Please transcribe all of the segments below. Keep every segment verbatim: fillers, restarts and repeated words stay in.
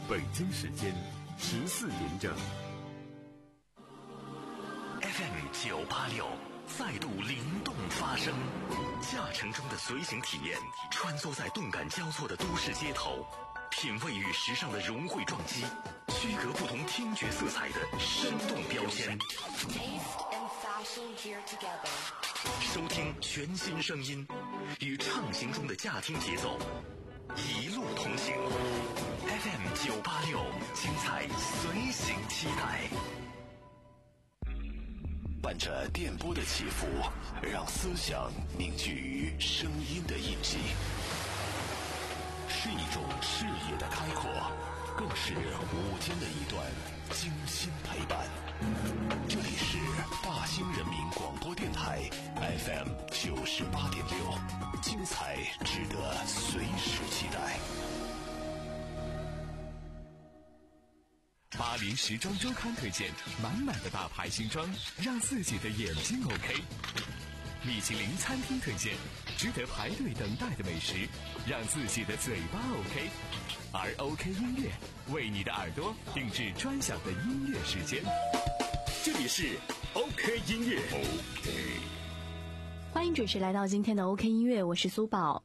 北京时间十四点整。 F M 九八六再度灵动发声，驾乘中的随行体验，穿梭在动感交错的都市街头，品味与时尚的融汇撞击，区隔不同听觉色彩的生动标签。收听全新声音，与畅行中的驾听节奏，一路同行。F M 九八六，精彩随行期待。 伴着电波的起伏，让思想凝聚于声音的印记，是一种视野的开阔，更是午间的一段精心陪伴。这里是大兴人民广播电台 F M 九十八点六，精彩值得随时期待。 巴黎时装周刊推荐满满的大牌新装，让自己的眼睛 OK。米其林餐厅推荐值得排队等待的美食，让自己的嘴巴 OK。而 OK 音乐为你的耳朵定制专享的音乐时间。这里是 OK 音乐 OK。 欢迎准时来到今天的 OK 音乐，我是苏宝。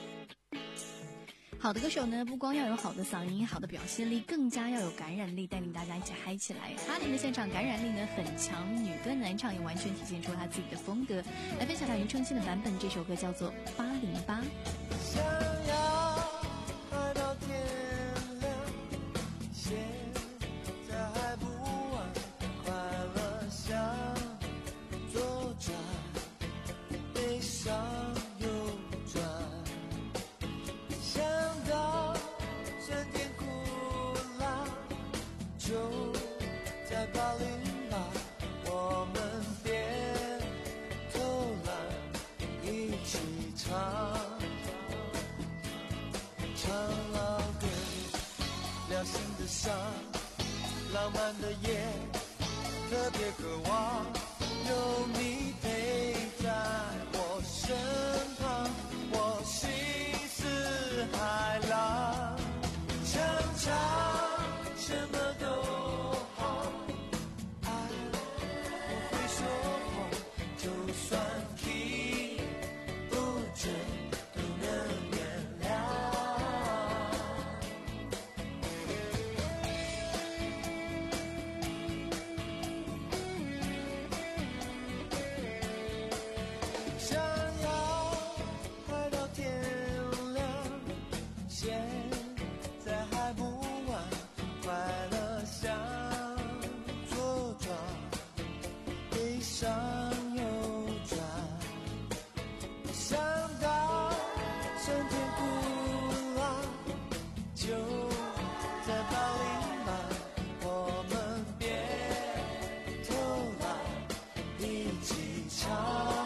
好的歌手呢，不光要有好的嗓音、好的表现力，更加要有感染力，带领大家一起嗨起来。哈林的现场感染力呢很强，女歌男唱也完全体现出他自己的风格。来分享他庾澄庆的版本，这首歌叫做八零八。 想要嗨到天亮，现在还不晚，快乐想左转，悲伤右转。想到酸甜苦辣，就在八零八，我们别偷懒，一起唱，唱老歌，聊心的伤，浪漫的夜，特别渴望有你陪在我身旁，我心似海浪，常常什么都好，爱不会说谎，就算题不准都能原谅。想要嗨到天亮，现在还不晚，快乐向左转，悲伤右转。想到酸甜苦辣，就在八零八，我们别偷懒，一起唱。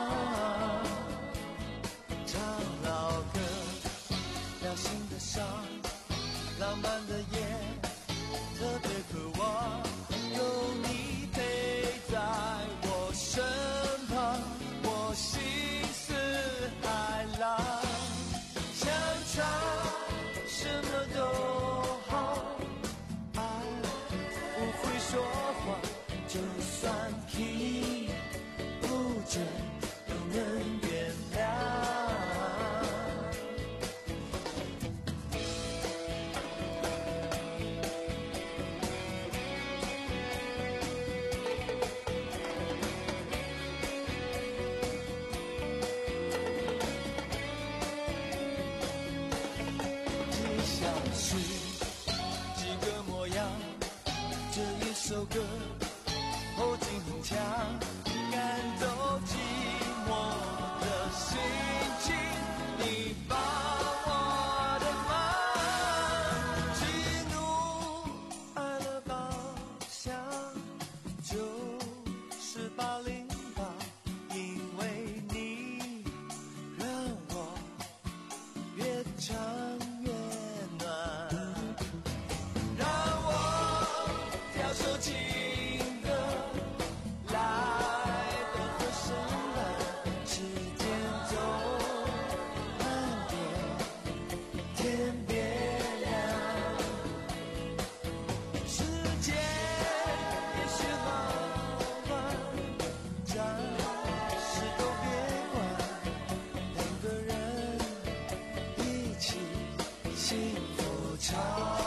老歌，聊心的伤，浪漫的夜，特别渴望有你陪在我身旁，我心似海浪，常常什么都好，爱不会说谎，就算题不准都能原谅。 唱。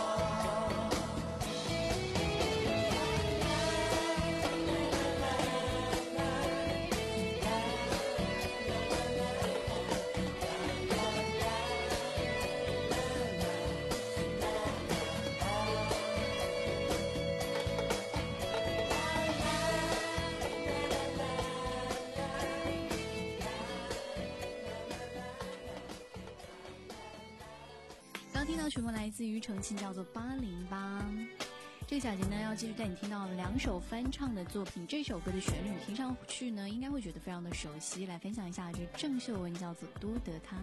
听到曲目来自于重庆，叫做八零八。这个小节呢，要继续带你听到两首翻唱的作品。这首歌的旋律听上去呢，应该会觉得非常的熟悉。来分享一下，这郑秀文叫做《多得他》。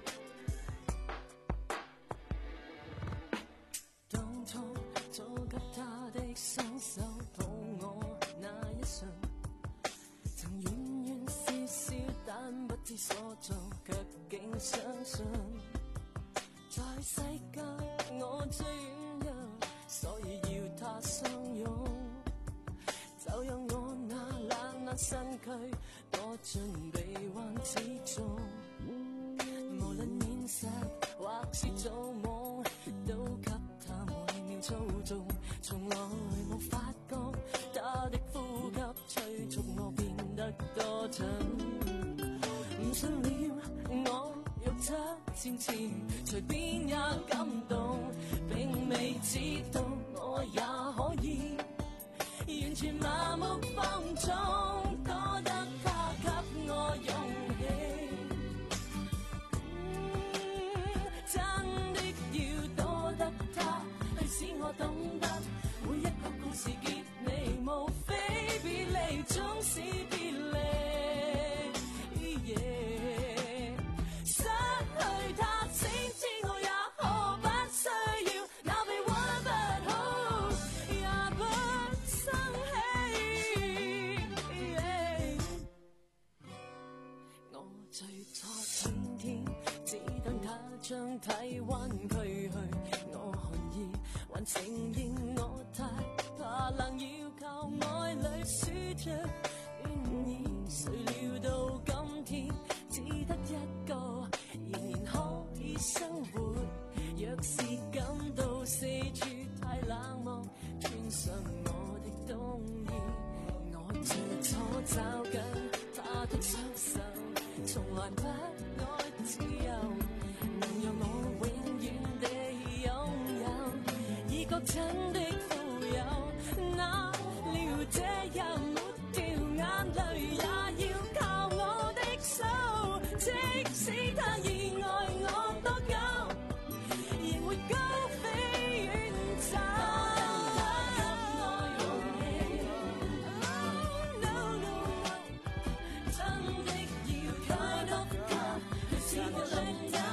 當初做給他的雙手抱我那一瞬，曾遠遠笑笑，但不知所措，卻竟相信。在世界我最軟弱，所以要他相擁，就讓我那冷冷身軀躲進臂彎之中。無論現實或是做夢，都給他每秒操縱，從來沒發覺他的呼吸催促我變得多蠢。唔信了我肉質纖纖，隨便也感動，並未知道我也可以完全麻木放縱，多得他給我勇氣。嗯，真的要多得他，去使我懂得每一個故事結尾，無非別離，總是別離。將體溫驅去，我寒意還承認我太怕冷，要靠愛侶輸着暖意。誰料到今天只得一個，仍然可以生活。若是感到四處太冷漠，穿上我的冬衣，我最初找緊他的雙手，從來不愛自由。能讓我永遠地擁有，已覺真的富有，哪料這日抹掉眼淚，也要靠我的手，即使他已愛我多久，仍會高飛遠走。No, no, no, 真的要太多他，去試過兩友。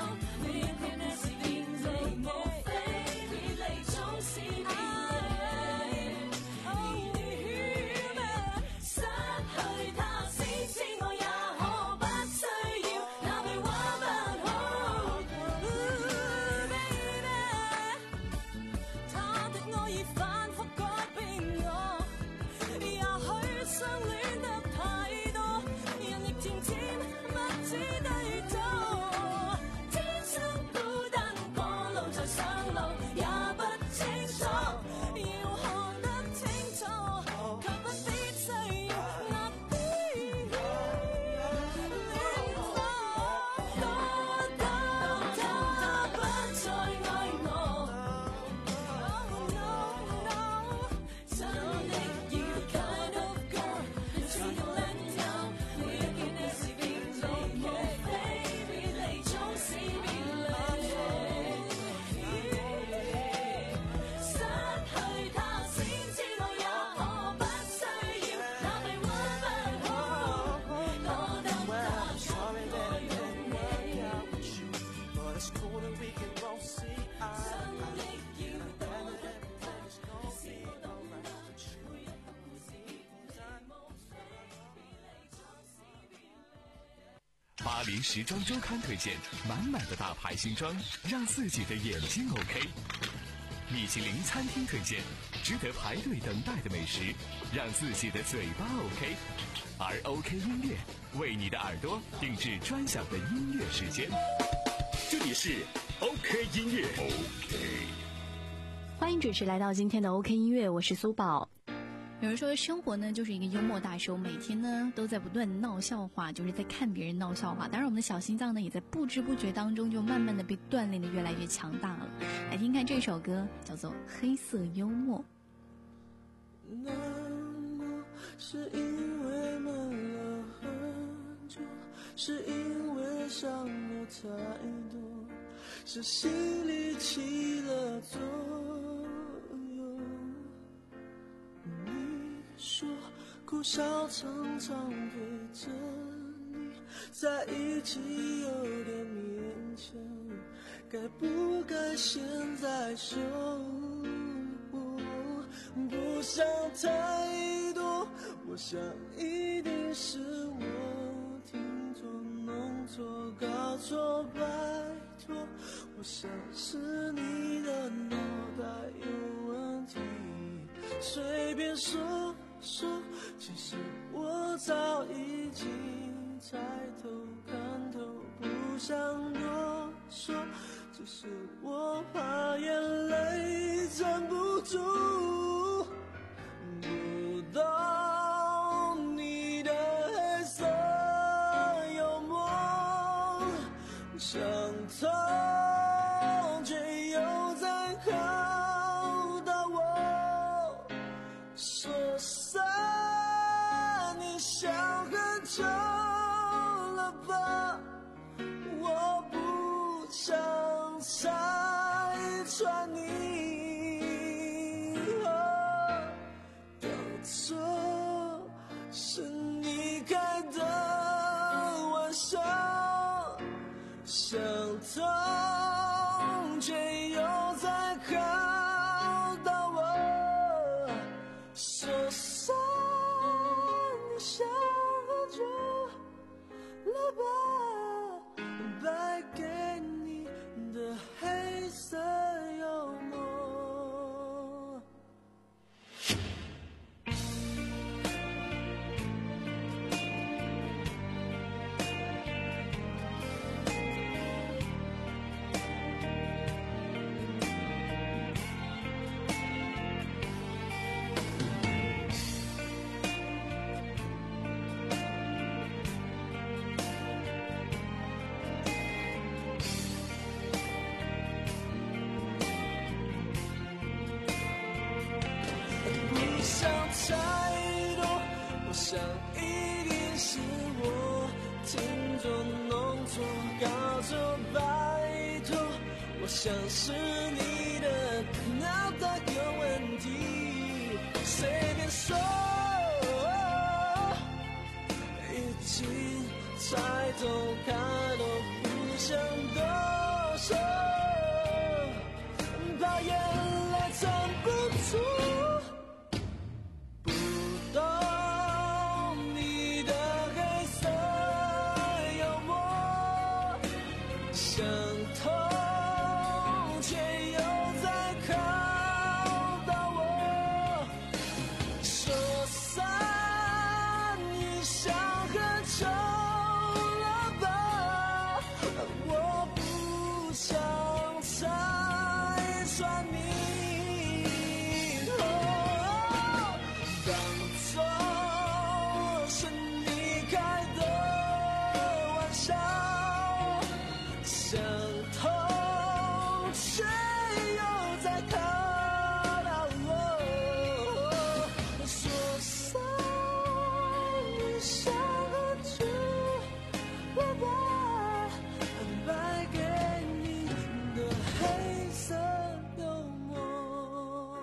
巴黎时装周刊推荐满满的大牌新装，让自己的眼睛 OK。米其林餐厅推荐值得排队等待的美食，让自己的嘴巴 OK。而 OK 音乐为你的耳朵定制专享的音乐时间。 这里是 OK 音乐 OK。 迎准时来到今天的 OK 音乐，我是苏宝。有人说生活呢就是一个幽默大师，每天呢都在不断闹笑话，就是在看别人闹笑话。当然我们的小心脏呢也在不知不觉当中就慢慢的被锻炼的越来越强大了。来听看这首歌，叫做《黑色幽默》。 难过是因为闷了很久，是因为伤了太多，是心里起了作用。你说苦笑常常陪着你在一起有点勉强，该不该现在说？不想太多，我想一定是我听错弄错搞错，拜托，我想是你的脑袋有问题，随便说说，其实我早已经猜透看透，不想多说，只是我怕眼泪站不住。不懂你的黑色幽默，想通却又在考到我，说散你想很久了吧，我不想拆穿你。错是你开的玩笑，想通却又在考到我，说散你想很久了吧，败给你的黑色幽默。太多，我想一定是我听错弄错搞错，拜托，我想是你的脑袋有问题，随便说，已经猜透看透，不想多说，怕眼泪站不住。想通却又在考到我，说散你想很久了吧，我不想拆穿你。哦，当作是你开的玩笑，想通却又在考到我，说散你想很久了吧，败给你的黑色幽默，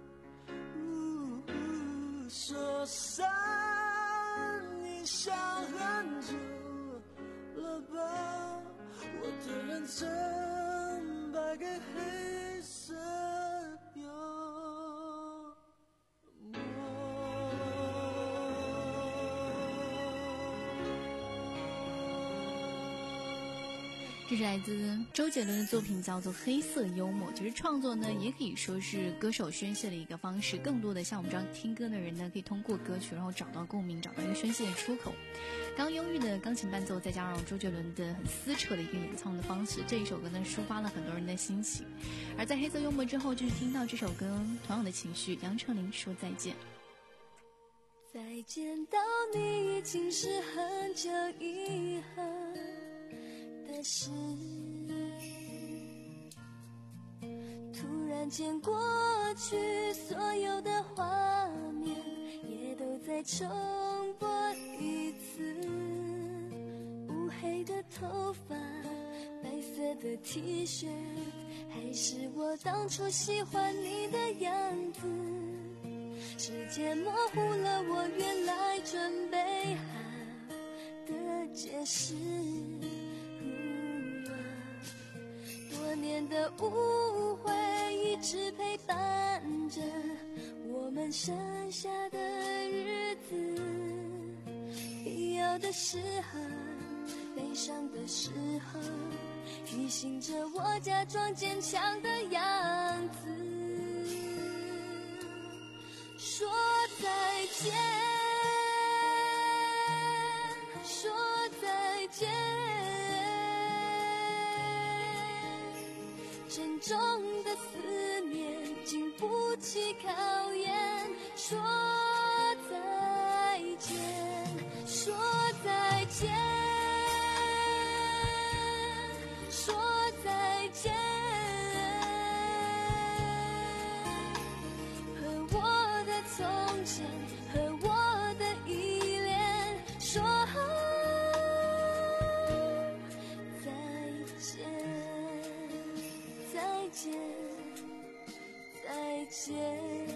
说散你想很久了吧，我的认真败给黑色幽默。 这是来自周杰伦的作品，叫做《黑色幽默》。其实创作呢，也可以说是歌手宣泄的一个方式。更多的像我们这样听歌的人呢，可以通过歌曲，然后找到共鸣，找到一个宣泄的出口。刚忧郁的钢琴伴奏，再加上周杰伦的很撕扯的一个演唱的方式，这一首歌呢，抒发了很多人的心情。而在《黑色幽默》之后，就是听到这首歌同样的情绪，杨丞琳说再见。 再见到你已经是很久以后的事，突然间过去所有的画面也都在重播一次，乌黑的头发，白色的 T 恤，还是我当初喜欢你的样子。时间模糊了我原来准备好的解释，嗯啊，多年的误会一直陪伴着我们剩下的日子，必要的时候，悲伤的时候，提醒着我假装坚强的样子。说再见，说再见，沉重的思念经不起考验。说再见，说再见，说再见。从前和我的依恋说再见，再见，再见。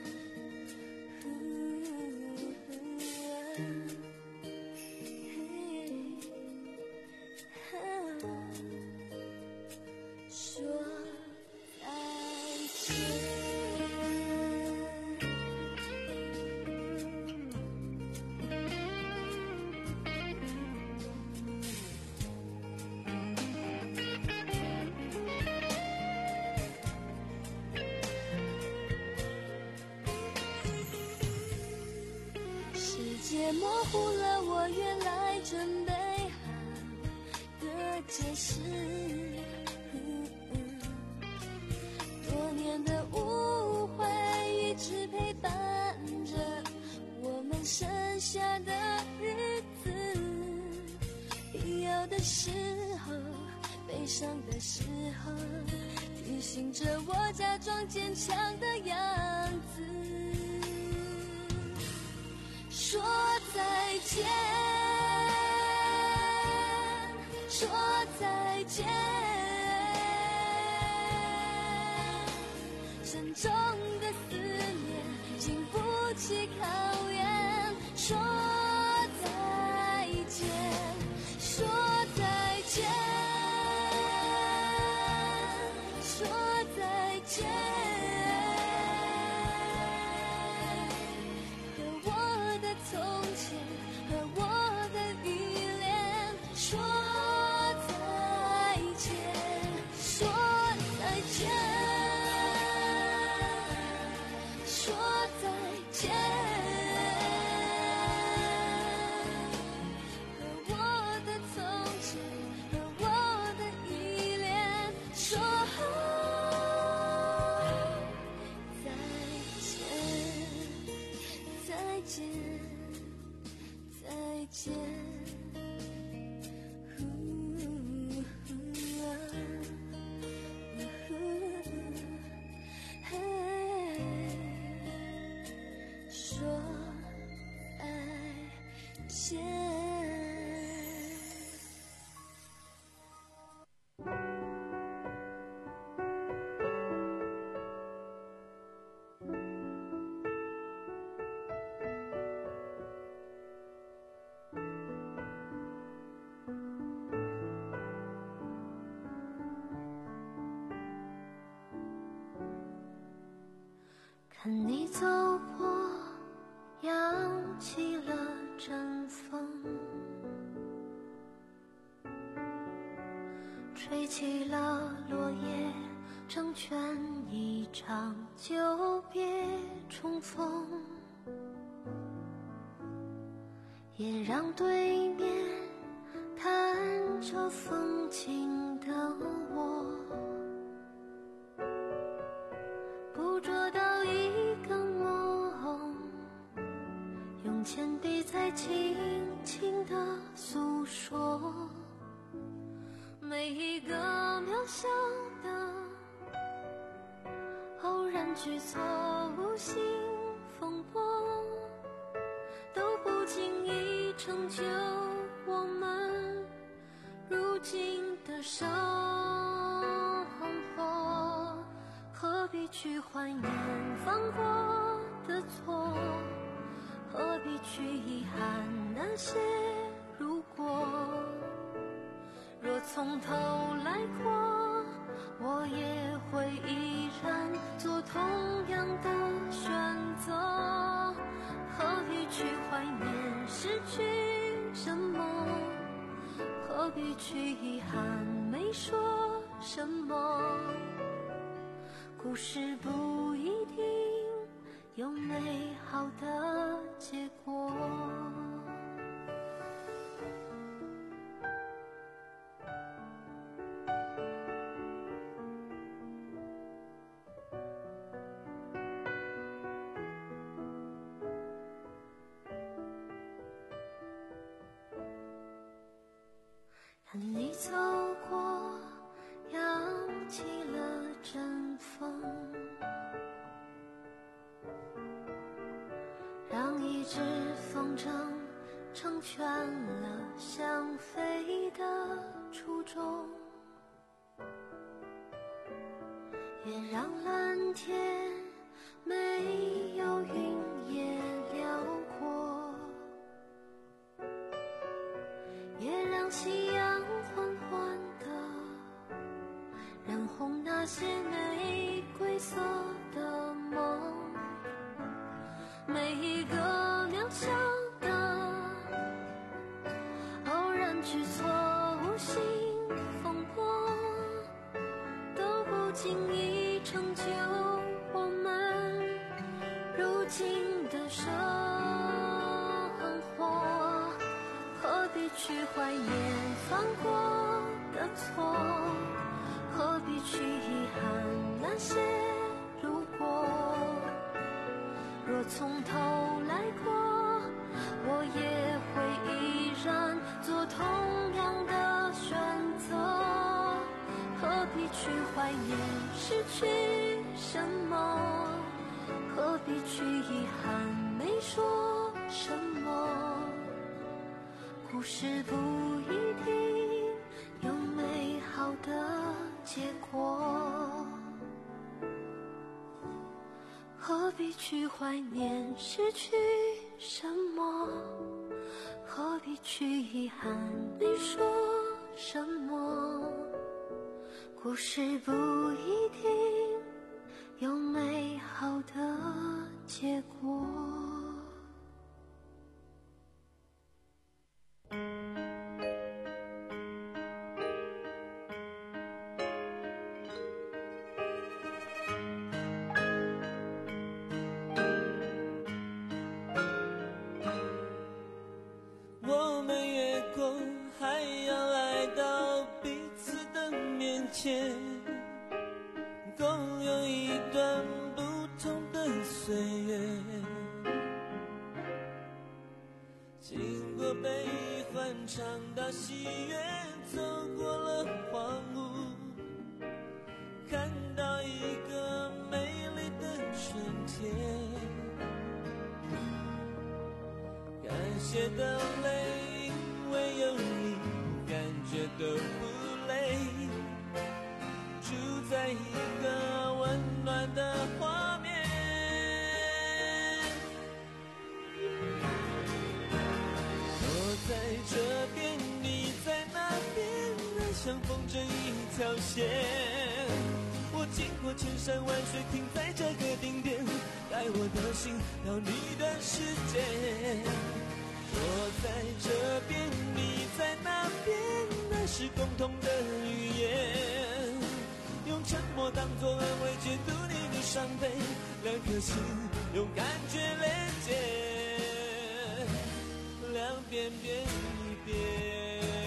说再见。也模糊了我原来准备好的解释，嗯嗯，多年的误会一直陪伴着我们剩下的日子，必要的时候，悲伤的时候，提醒着我假装坚强的样子。说再见，说再见，沉重的思念经不起考验。说再见，说再见，说再见。从前和我的依恋说再见，说再见，说再见，和我的从前和我的依恋说再见，再见。再见，说再见。看你走过，扬起了阵风， 飞起了落叶，成全一场久别重逢，也让对面看着风景的我捕捉到一个梦，用铅笔在轻轻地诉说每一个渺小的偶然举措，无心风波都不经意成就我们如今的生活，何必去怀念犯过的错，何必去遗憾那些如果，若从头来过，我也会依然做同样的选择，何必去怀念失去什么，何必去遗憾没说什么，故事不一定有美好的结果。看你走过，扬起了阵风，让一只风筝成全了想飞的初衷，也让蓝天没有云也辽阔，也让夕阳缓缓地染红那些玫瑰色的梦，每一个渺小的偶然举措，无心风波都不经意成就我们如今的生活，何必去怀念犯过的错，何必去遗憾那些如果，若从头来过，我也会依然做同样的选择，何必去怀念失去什么，何必去遗憾没说什么，故事不一定有美好的结果，何必去怀念失去什么，何必去遗憾没说什么，故事不一定有美好的结果。 我们越过还要来到彼此的面前，共有一段不同的岁月，经过悲欢尝到喜悦，走过了荒芜，看到一个美丽的春天，感谢的泪，因为有你，感觉都不累，住在一个温暖的画面。我在这边，你在那边，爱像风筝一条线。我经过千山万水，停在这个顶点，带我的心到你的世界。我在这边，你在那边，那是共同的语言。 默当作安慰，解读你的伤悲。两颗心用感觉连接，两边变一边。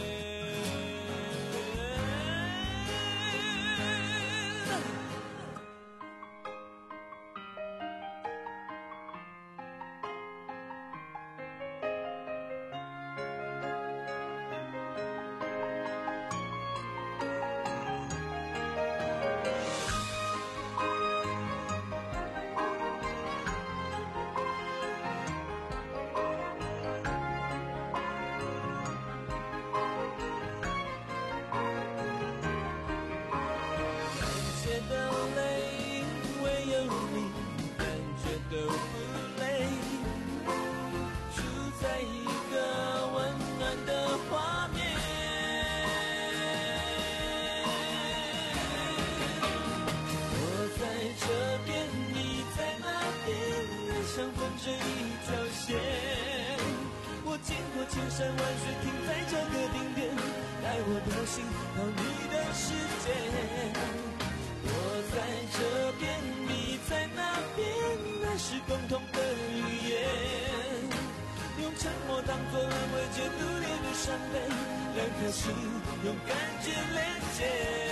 千山万水停在这个顶点，带我的心到你的世界。我在这边，你在那边，那是共同的语言。用沉默当作安慰，解读你的伤悲。两颗心用感觉连接，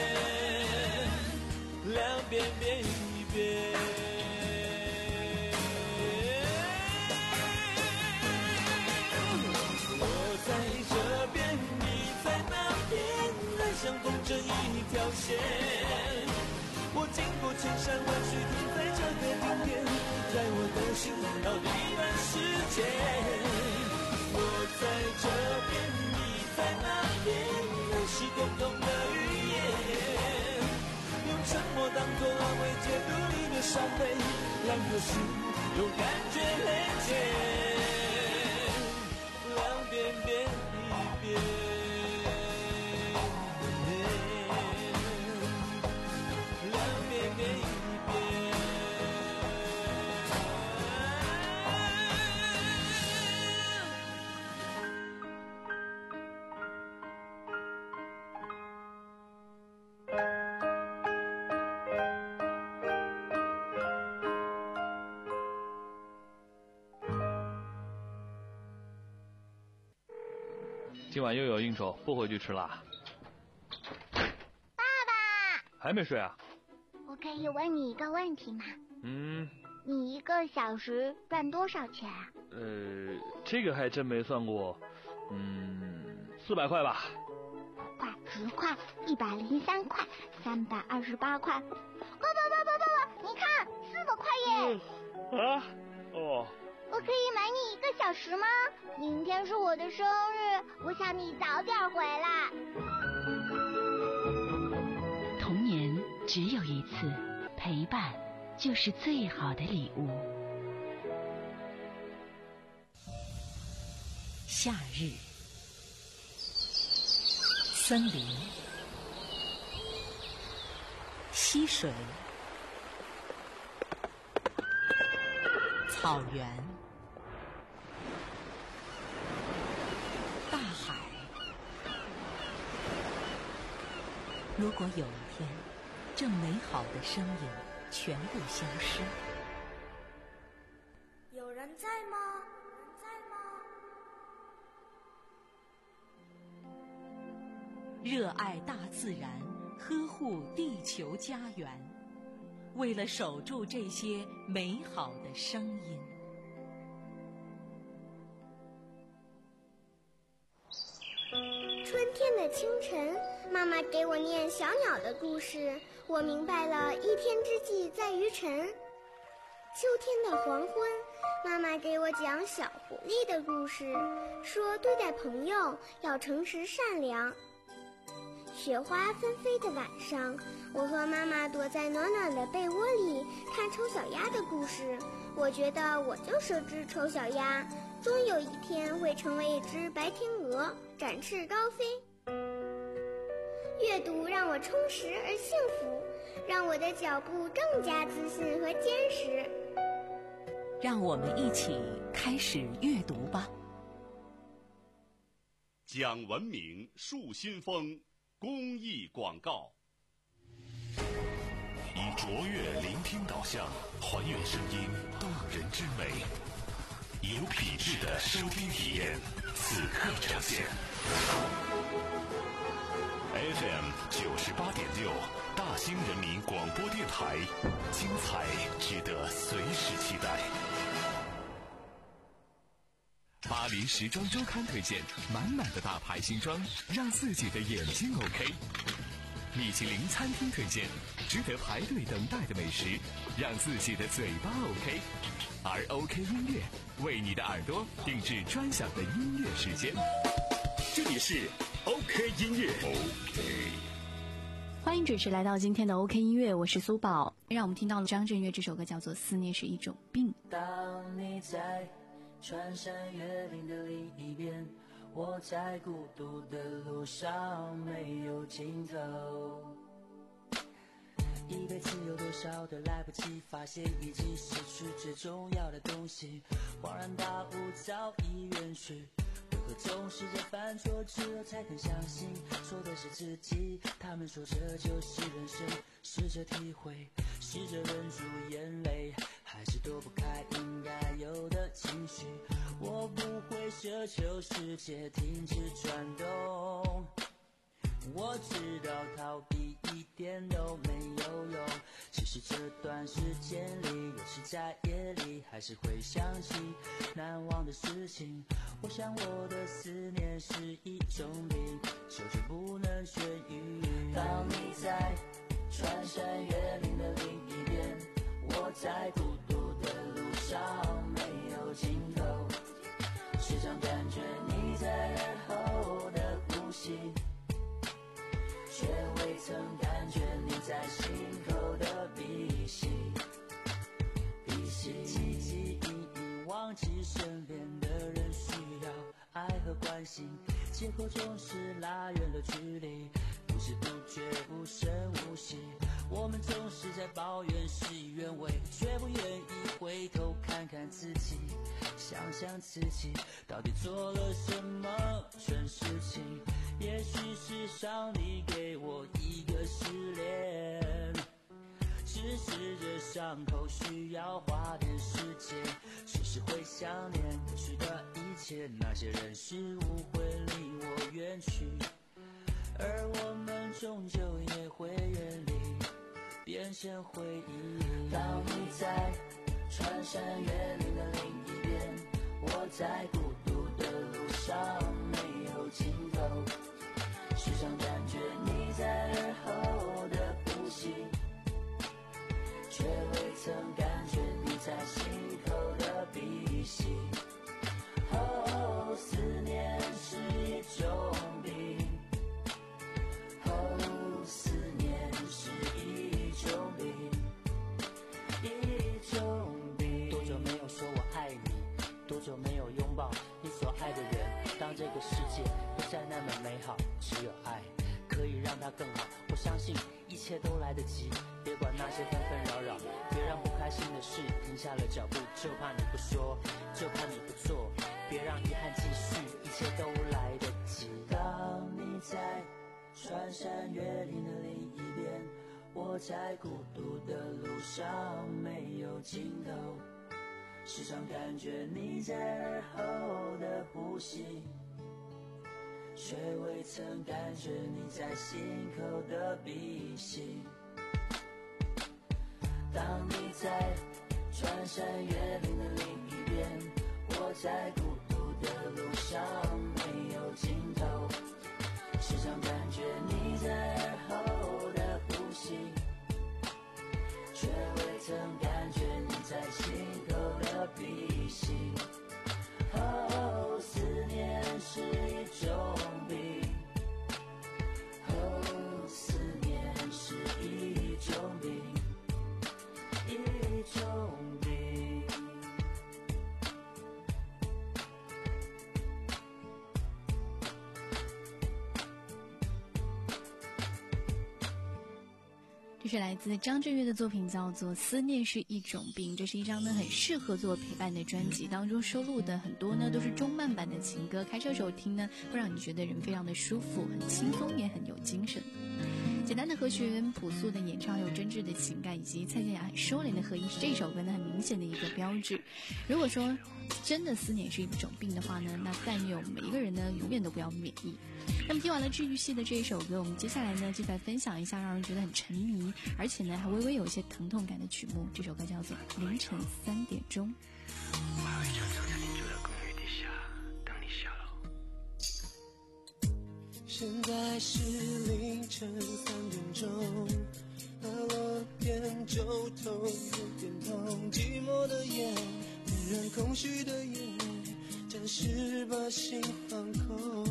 两边变一边。相逢这一条线，我经过千山万水，停在这个顶点，在我的心到你的世界。我在这边，你在那边，那是共同的语言。用沉默当作安慰，解读你的伤悲。两颗心用感觉连接，两边变一边。 今晚又有应酬，不回去吃啦。 爸爸， 还没睡啊？ 我可以问你一个问题吗？ 嗯。 你一个小时赚多少钱啊？ 呃，这个还真没算过。嗯，四百块吧。 五块、十块、一百零三块、三百二十八块。爸爸爸爸爸爸，你看，四百块耶！ 嗯、啊？哦。 我可以买你一个小时吗？明天是我的生日，我想你早点回来。 童年只有一次，陪伴就是最好的礼物。夏日，森林，溪水，草原，大海。如果有一天，这美好的声音全部消失， 有人在吗？人在吗？ 热爱大自然，呵护地球家园，为了守住这些美好的声音。 春天的清晨，妈妈给我念小鸟的故事，我明白了一天之计在于晨。秋天的黄昏，妈妈给我讲小狐狸的故事，说对待朋友要诚实善良。雪花纷飞的晚上，我和妈妈躲在暖暖的被窝里看丑小鸭的故事，我觉得我就是只丑小鸭，终有一天会成为一只白天鹅，展翅高飞。阅读让我充实而幸福，让我的脚步更加自信和坚实。 让我们一起开始阅读吧。 讲文明树新风公益广告。 卓越聆听导向，还原声音动人之美，有品质的收听体验，此刻呈现。F M 九十八点六，大兴人民广播电台，精彩值得随时期待。 巴黎时装周刊推荐，满满的大牌新装，让自己的眼睛 OK。米其林餐厅推荐，值得排队等待的美食，让自己的嘴巴 OK。而 OK 音乐为你的耳朵定制专享的音乐时间。 这里是 OK 音乐。OK。 欢迎准时来到今天的 OK 音乐，我是苏宝。让我们听到了张震岳这首歌，叫做《思念是一种病》。 当你在穿山越岭的另一边，我在孤独的路上没有尽头。一辈子有多少的来不及发现，已经失去最重要的东西，恍然大悟早已远去。为何总是在犯错之后才肯相信错的是自己？他们说这就是人生，试着体会，试着忍住眼泪，还是躲不开应该有的情绪。我不会奢求世界停止转动，我知道逃避一点都没有用。其实这段时间里，有时在夜里还是会想起难忘的事情。我想我的思念是一种病，久久不能痊愈。当你在穿山越岭的另一边，我在孤独的路上没有尽头，时常感觉你在耳后的呼吸，却未曾感觉你在心口的鼻息。鼻息汲汲营营忘记身边的人需要爱和关心，借口总是拉远了距离，不知不觉无声无息。我们总是在抱怨事与愿违，却不愿意回头看看自己，想想自己到底做了什么蠢事情。也许是上帝给我一个失恋，只是这伤口需要花点时间，时时会想念过去的一切，那些人事物会离我远去，而我们终究也会远离，变成回忆。当你在穿山越岭的另一边，我在孤独的路上没有尽头，时常感觉你在耳后的呼吸，却未曾感觉你在心口的鼻息。哦，思念是一种病，哦，思念是一种病，一种病。多久没有说我爱你，多久没有拥抱你所爱的人。当这个世界不再那么美好，只有爱可以让它更好。我相信一切都来得及，别管那些纷纷扰扰，别让不开心的事停下了脚步，就怕你不说，就怕你不做，别让遗憾继续，一切都来得及。当你在穿山越岭的另一边，我在孤独的路上没有尽头，时常感觉你在耳后的呼吸，却未曾感觉你在心口的鼻息。当你在穿山越岭的另一边，我在孤独的路上没有尽头，时常感觉你在耳后的呼吸，却未曾感觉你在心口的鼻息。哦，思念是一种病，哦，思念是一种病，一种病。 这是来自张震岳的作品，叫做《思念是一种病》。这是一张呢很适合做陪伴的专辑，当中收录的很多呢都是中慢版的情歌，开车时候听呢会让你觉得人非常的舒服，很轻松，也很有精神。 简单的和弦、朴素的演唱，还有真挚的情感，以及蔡健雅很收敛的和音，是这首歌呢很明显的一个标志。如果说真的思念是一种病的话呢，那但愿我们每一个人呢永远都不要免疫。那么听完了治愈系的这一首歌，我们接下来呢就再分享一下让人觉得很沉迷，而且呢还微微有一些疼痛感的曲目。这首歌叫做《凌晨三点钟》。 我还会常常在你住的公寓底下等你下楼。 现在是凌晨三点钟，喝了点酒头有点痛，寂寞的夜，点燃空虚的夜，暂时把心放空。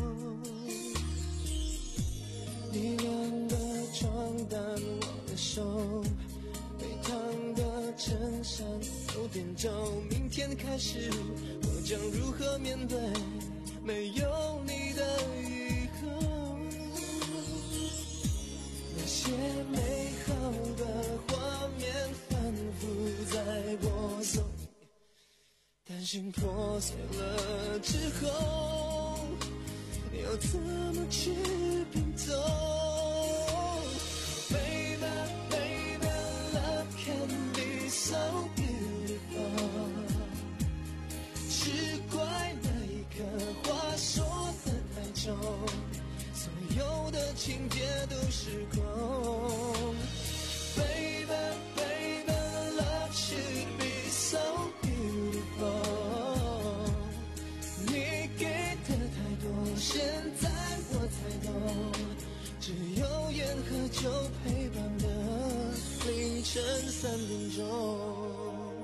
你晾的床单忘了收，被烫的衬衫有点皱，明天开始我将如何面对没有你的以后？那些美好的画面反复在播送，担心破碎了之后要怎么去拼凑？ Baby, baby, love can be so beautiful。 只怪那一刻话说的太重，所有的情节都失控。Baby, baby, love should be so beautiful。 你给的太多，现在我才懂，只有烟和酒陪伴的凌晨三点钟。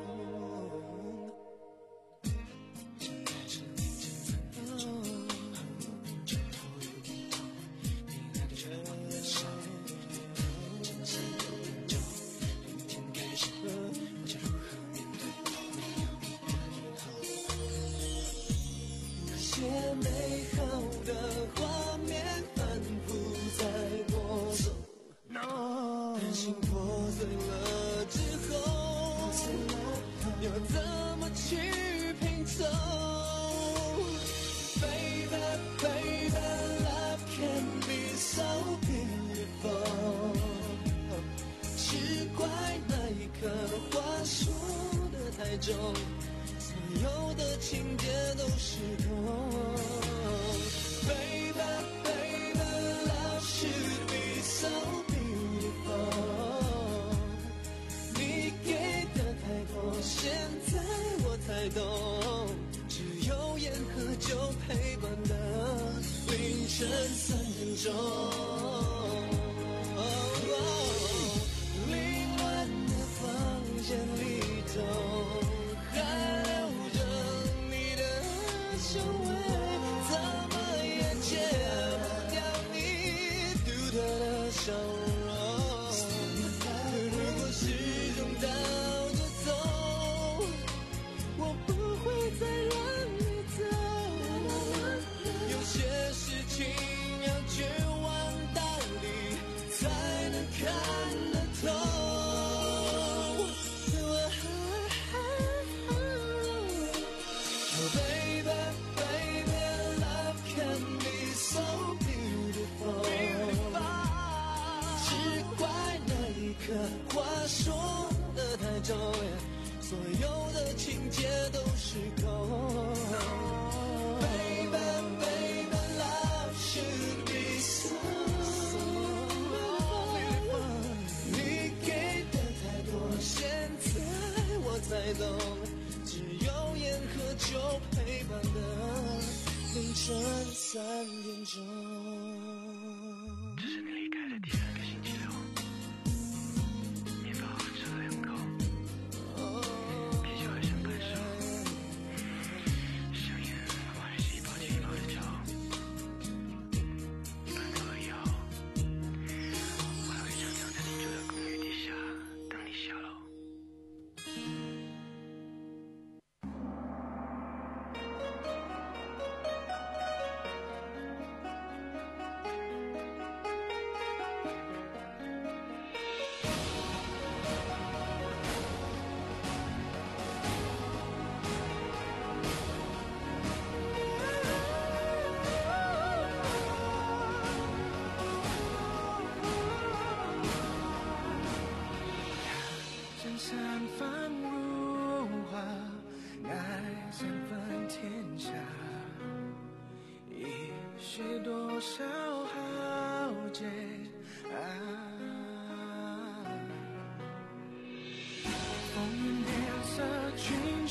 些美好的画面反复在播送，担心破碎了之后要怎么去拼凑 ？Baby, baby, love can be so beautiful。 只怪那一刻话说的太重。 所有的情节都失控 ，Baby, baby, love should be so beautiful。 你给的太多，现在我才懂，只有烟和酒陪伴的凌晨三点钟。凌乱的房间里头。 香味怎么也戒不掉你独特的笑容。如果始终倒着走，我不会再让你走。有些事情要绝望到底才能看得透。 话说的太重，所有的情节都失控。Baby, baby, love should be so beautiful。 你给的太多，现在我才懂，只有烟和酒陪伴的凌晨三点钟。 这是你离开的第三个星期六。 我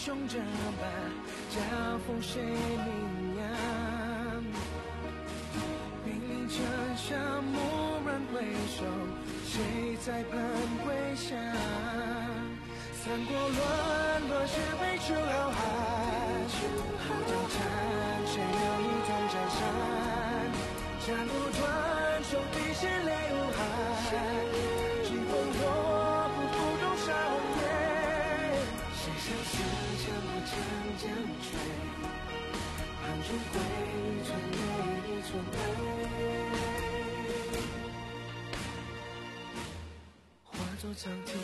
雄这般交锋谁名扬？兵临城下蓦然回首，谁在盼归乡？三国乱乱是悲出好汉，后将战谁料一统江山？战不断，兄弟血泪无憾。疾风若不负重杀红叶，谁相思将不将将吹？盼君归，一寸泪，一寸泪，化作苍天。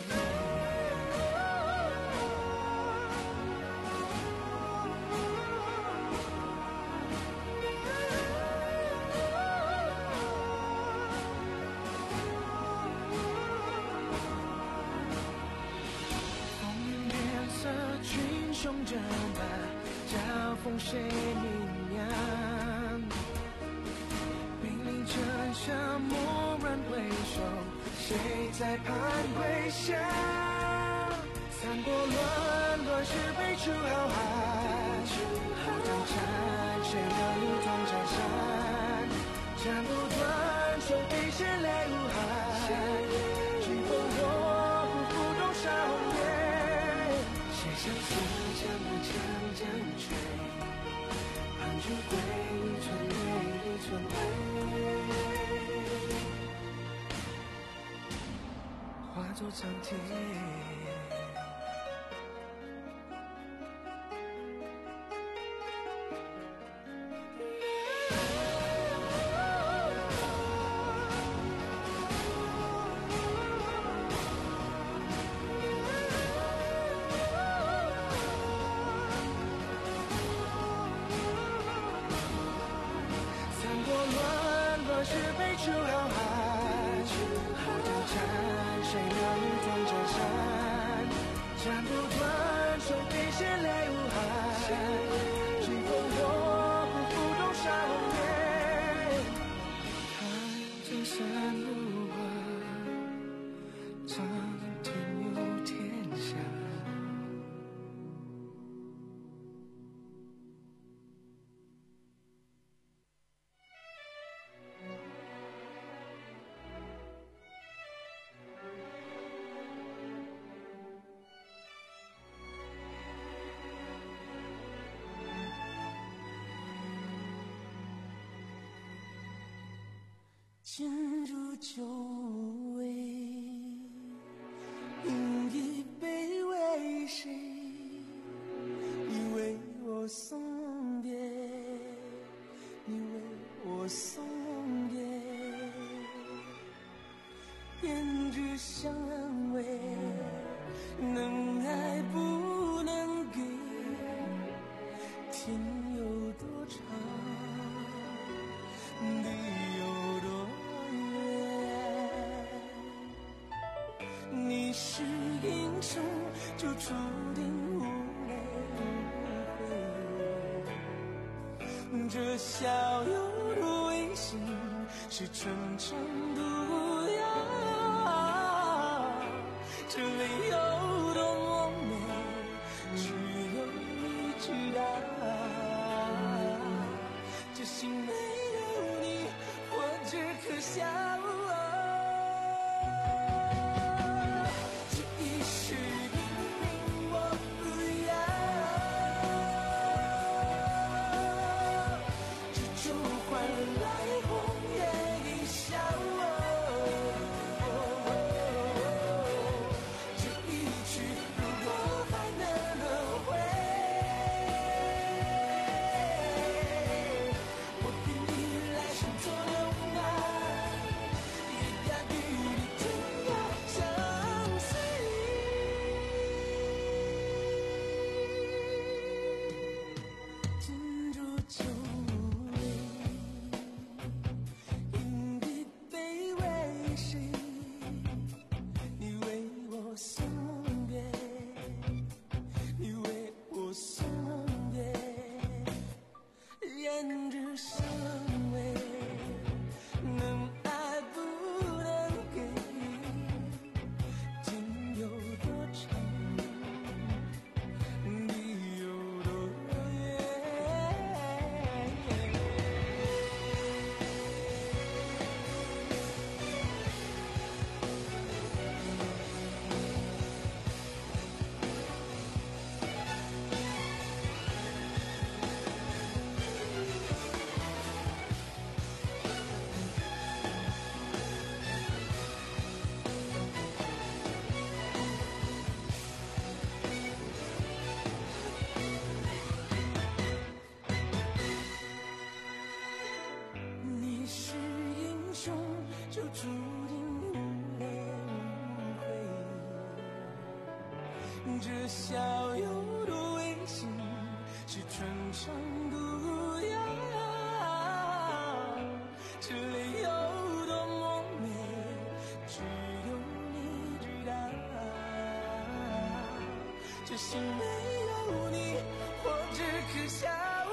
雄这般交锋谁名扬？兵临城下蓦然回首，谁在盼归乡？三国乱乱是悲出好汉，后将战谁料一统江山？战不断，兄弟血泪无憾。疾风若不负重杀红叶，谁相思将不将将吹？盼君归，一寸泪，一寸泪，化作苍天。是悲出好汉，后将战谁料一统江山？战不断，兄弟血泪无憾。疾风若不负重杀红叶，看江山如画，苍天有天下。 进入酒味，饮一杯为谁？你为我送别，你为我送别，胭脂香味，能爱不能给，天有多长，地有多你是英雄，就注定无泪无悔。这笑有多危险，是春城毒药。这泪有多么美，只有你知道。这心没有你，我只可笑。 注定无泪无悔。这小有多危险，是春生不要，这泪有多么美，只有你知道。这心没有你，或只可笑。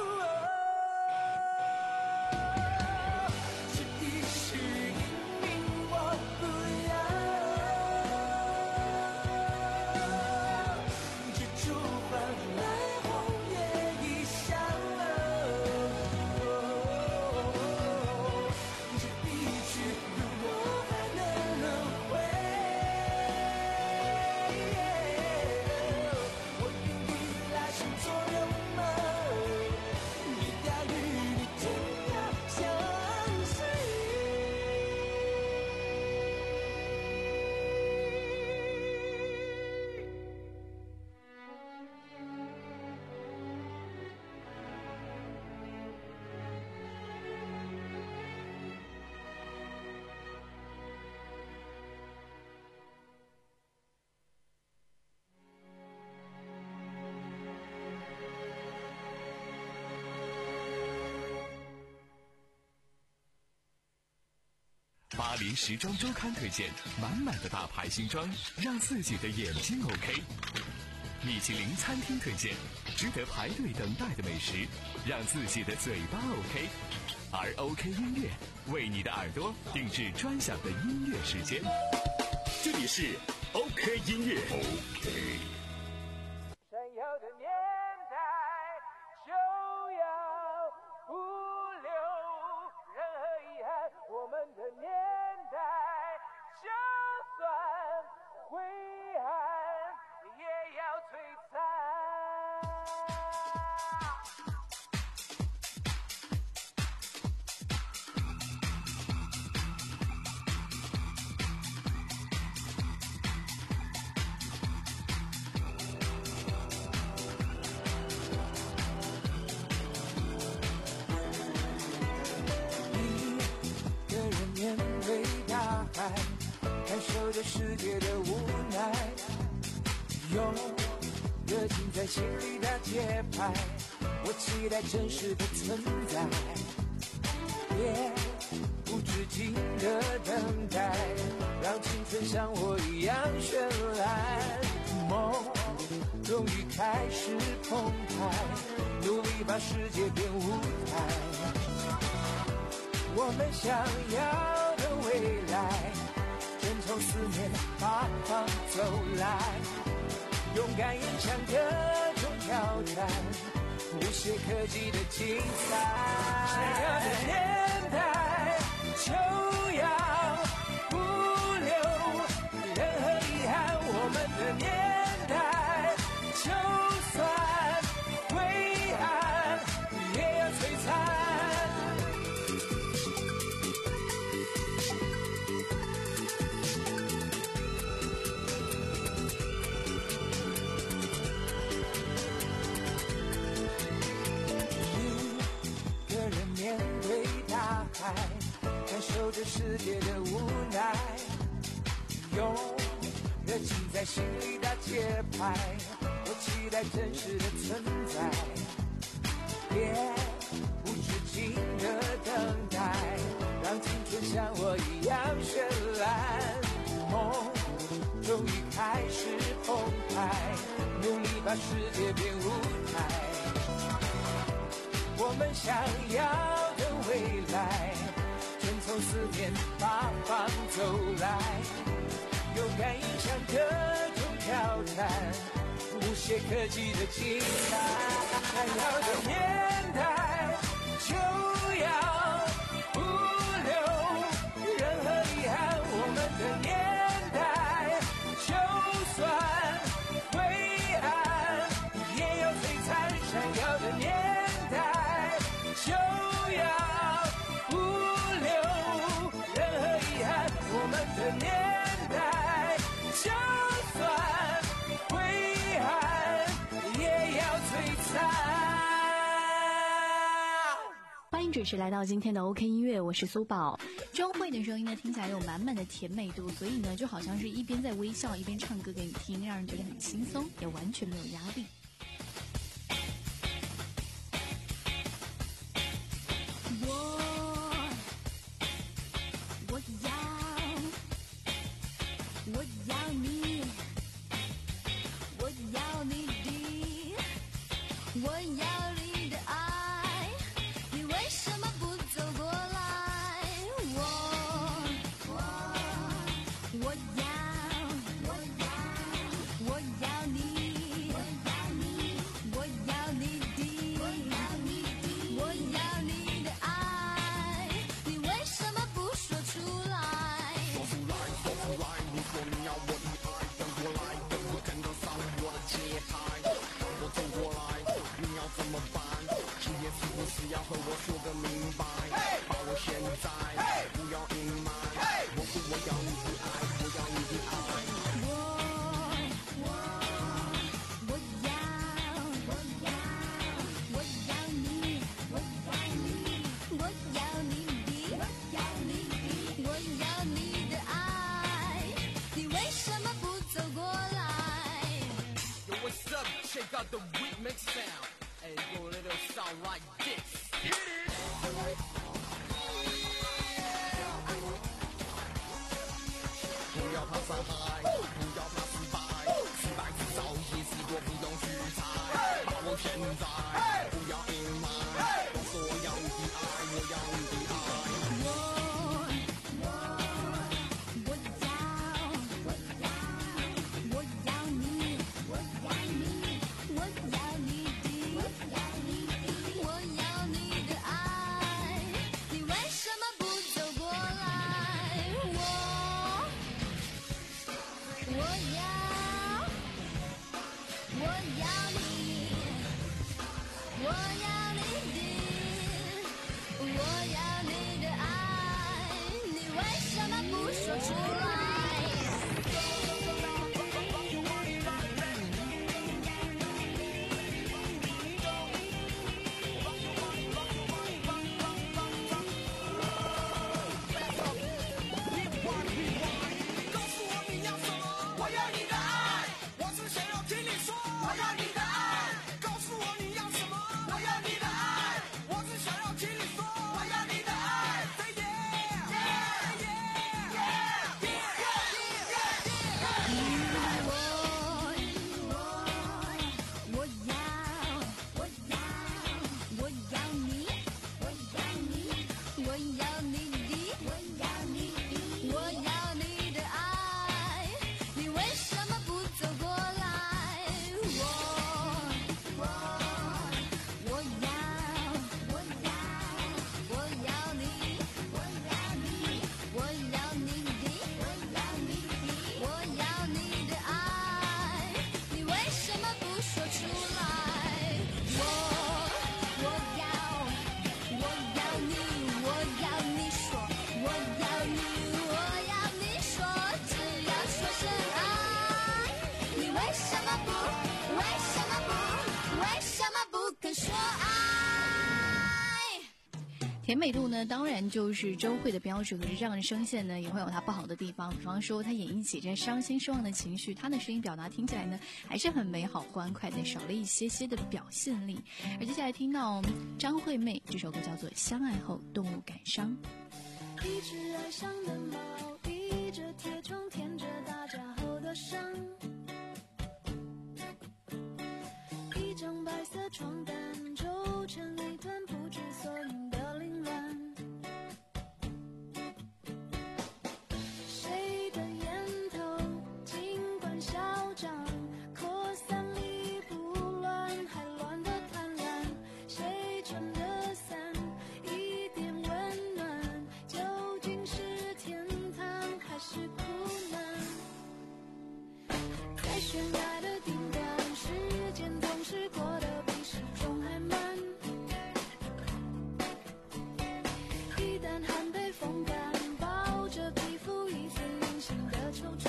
巴黎时装周刊推荐满满的大牌新装，让自己的眼睛 OK。米其林餐厅推荐值得排队等待的美食，让自己的嘴巴 OK。而 OK 音乐为你的耳朵定制专享的音乐时间。 这里是 OK 音乐。OK。 闪耀的年代就要不留任何遗憾，我们的年代就算灰暗也要璀璨。感受着世界的无奈，用热情在心里打节拍，我期待真实的存在，别无止境的等待，让青春像我一样绚烂，梦终于开始澎湃，努力把世界变舞台，我们想要的未来正从四面八方走来，勇敢迎向各种挑战，无懈可击的精彩。闪耀的年代就要不留任何遗憾，我们的年代就算灰暗也要璀璨。感受着世界的无奈，用热情在心里打节拍，我期待真实的存在，别无止境的等待，让青春像我一样绚烂，梦终于开始澎湃，努力把世界变舞台，我们想要的未来正从四面八方走来，勇敢迎向各种挑战，无懈可击的精彩。闪耀的年代就要不留任何遗憾，我们的年代就算灰暗也要璀璨。闪耀的年代就要不留任何遗憾，我们的年代就算灰暗也要璀璨。 欢迎迎准时来到今天的 OK 音乐，我是苏宝。周慧的声音呢，听起来有满满的甜美度，所以呢，就好像是一边在微笑，一边唱歌给你听，让人觉得很轻松，也完全没有压力。 我我要我要你，我要你的，我要你的爱，你为什么不走过来？我我我要我要我要你，我要你，我要你的，我要你的，我要你的爱，你为什么不说出来？说出来，说出来，你说你要我的爱，跟过来，跟不跟得上我的节拍？我走过来，你要怎么办？今夜是不是要和我说个明白？把我现在不要隐瞒，我不我要你的爱，我要你的爱。我我我要我要我要你，我要你，我要你的，我要你的，我要你的爱，你为什么不走过来？Yo, what's up? Check out the remix sound. Hey, go a little sound like this. Hit it. 不要怕伤害，不要怕失败，失败至少也是多，不用去猜。把我现在，不要隐瞒，我说我要你的爱，我要你的爱。我我我要我要我要你，我要你，我要你的，我要你的，我要你的爱，你为什么不走过来？我我要我要你，我要你的，我要你的爱，你为什么不说出来？告诉我你要什么？我要你的爱，我只想要听你说。我要你的爱，告诉我你要什么？我要你的爱，我只想要听你说。我要你的爱 ，Say yeah, yeah, yeah, yeah, yeah, yeah. 我我要我要我要你，我要你，我要你的，我要你的，我要你的爱，你为什么不走过来？我我我要我要我要你，我要你，我要你的，我要你的，我要你的爱，你为什么不说出来？我我要我要你，我要你说，我要你，我要你说，只要说声爱，你为什么不？为什么不？为什么不肯说爱？ 甜美度呢，当然就是周慧的标准，可是这样的声线呢，也会有它不好的地方。比方说，她演绎起这伤心失望的情绪，她的声音表达听起来呢，还是很美好欢快，但少了一些些的表现力。而接下来听到张惠妹这首歌叫做《相爱后动物感伤》。 一只爱上的猫，倚着铁窗舔着打架后的伤，一张白色床单皱成一团不知所云的凌乱，谁的烟头尽管嚣张，扩散力不乱，还乱得贪婪，谁撑的伞一点温暖，究竟是天堂还是苦难？在悬崖的顶端，时间总是过得比时钟还慢，一旦汗被风干，抱着皮肤一丝隐形的惆怅，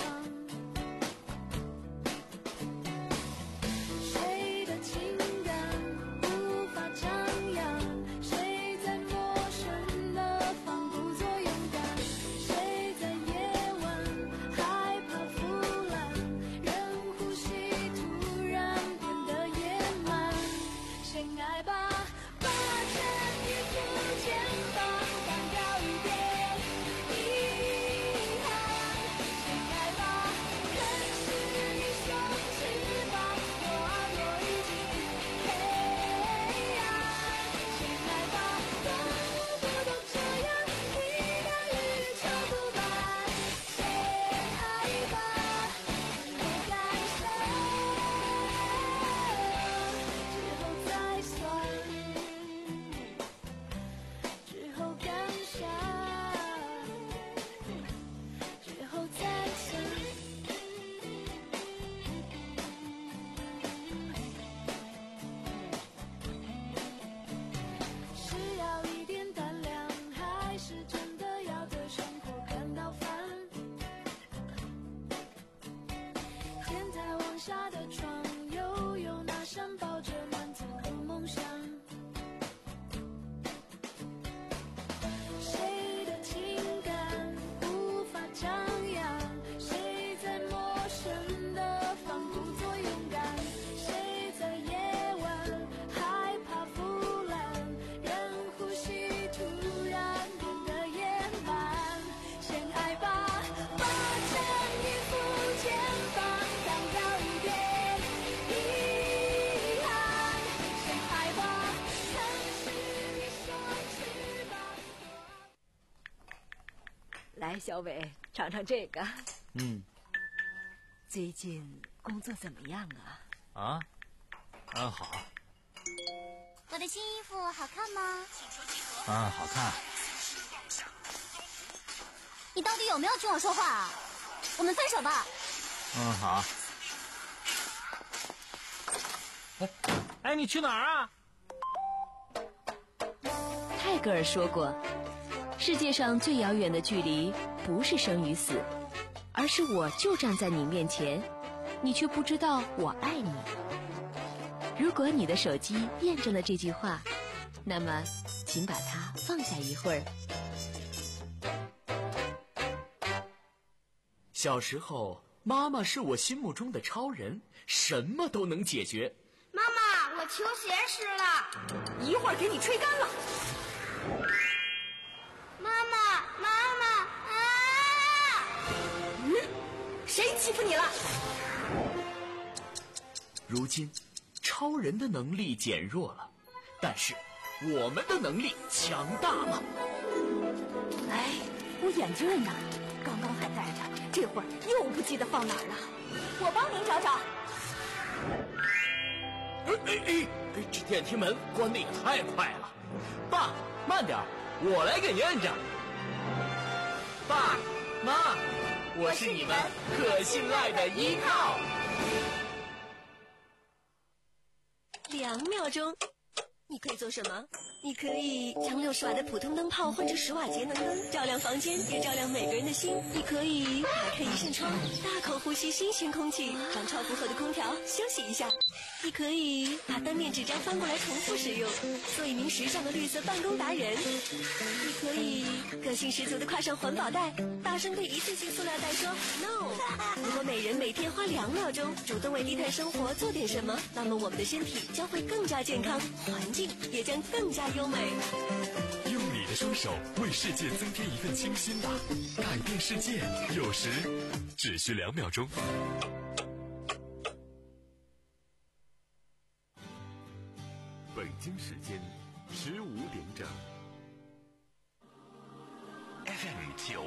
谁的情感无法张扬，谁在模来，小伟，尝尝这个。 嗯。 最近工作怎么样啊？ 啊，嗯，好。 我的新衣服好看吗？ 嗯，好看。 你到底有没有听我说话啊？我们分手吧。 嗯，好。哎，哎，你去哪儿啊？ 泰戈尔说过，世界上最遥远的距离不是生与死，而是我就站在你面前，你却不知道我爱你。如果你的手机验证了这句话，那么请把它放下一会儿。 小时候，妈妈是我心目中的超人，什么都能解决。 妈妈，我球鞋湿了， 一会儿给你吹干了。 妈妈，妈妈啊！ 嗯，谁欺负你了？ 如今，超人的能力减弱了，但是我们的能力强大了。 哎，我眼镜呢？刚刚还戴着，这会儿又不记得放哪儿了。我帮您找找。 哎哎哎！这电梯门关得也太快了。爸，慢点，我来给您摁着。爸妈，我是你们可信赖的依靠。 两秒钟，你可以做什么？你可以将六十瓦的普通灯泡换成十瓦节能灯，照亮房间，也照亮每个人的心。你可以打开一扇窗，大口呼吸新鲜空气，装超负荷的空调，休息一下。你可以把单面纸张翻过来重复使用，做一名时尚的绿色办公达人。你可以个性十足的挎上环保袋，大声对一次性塑料袋说 no。如果每人每天花两秒钟主动为低碳生活做点什么，那么我们的身体将会更加健康，环境也将更加优美。 用你的双手为世界增添一份清新吧，改变世界有时只需两秒钟。 北京时间十五点整。 F M 九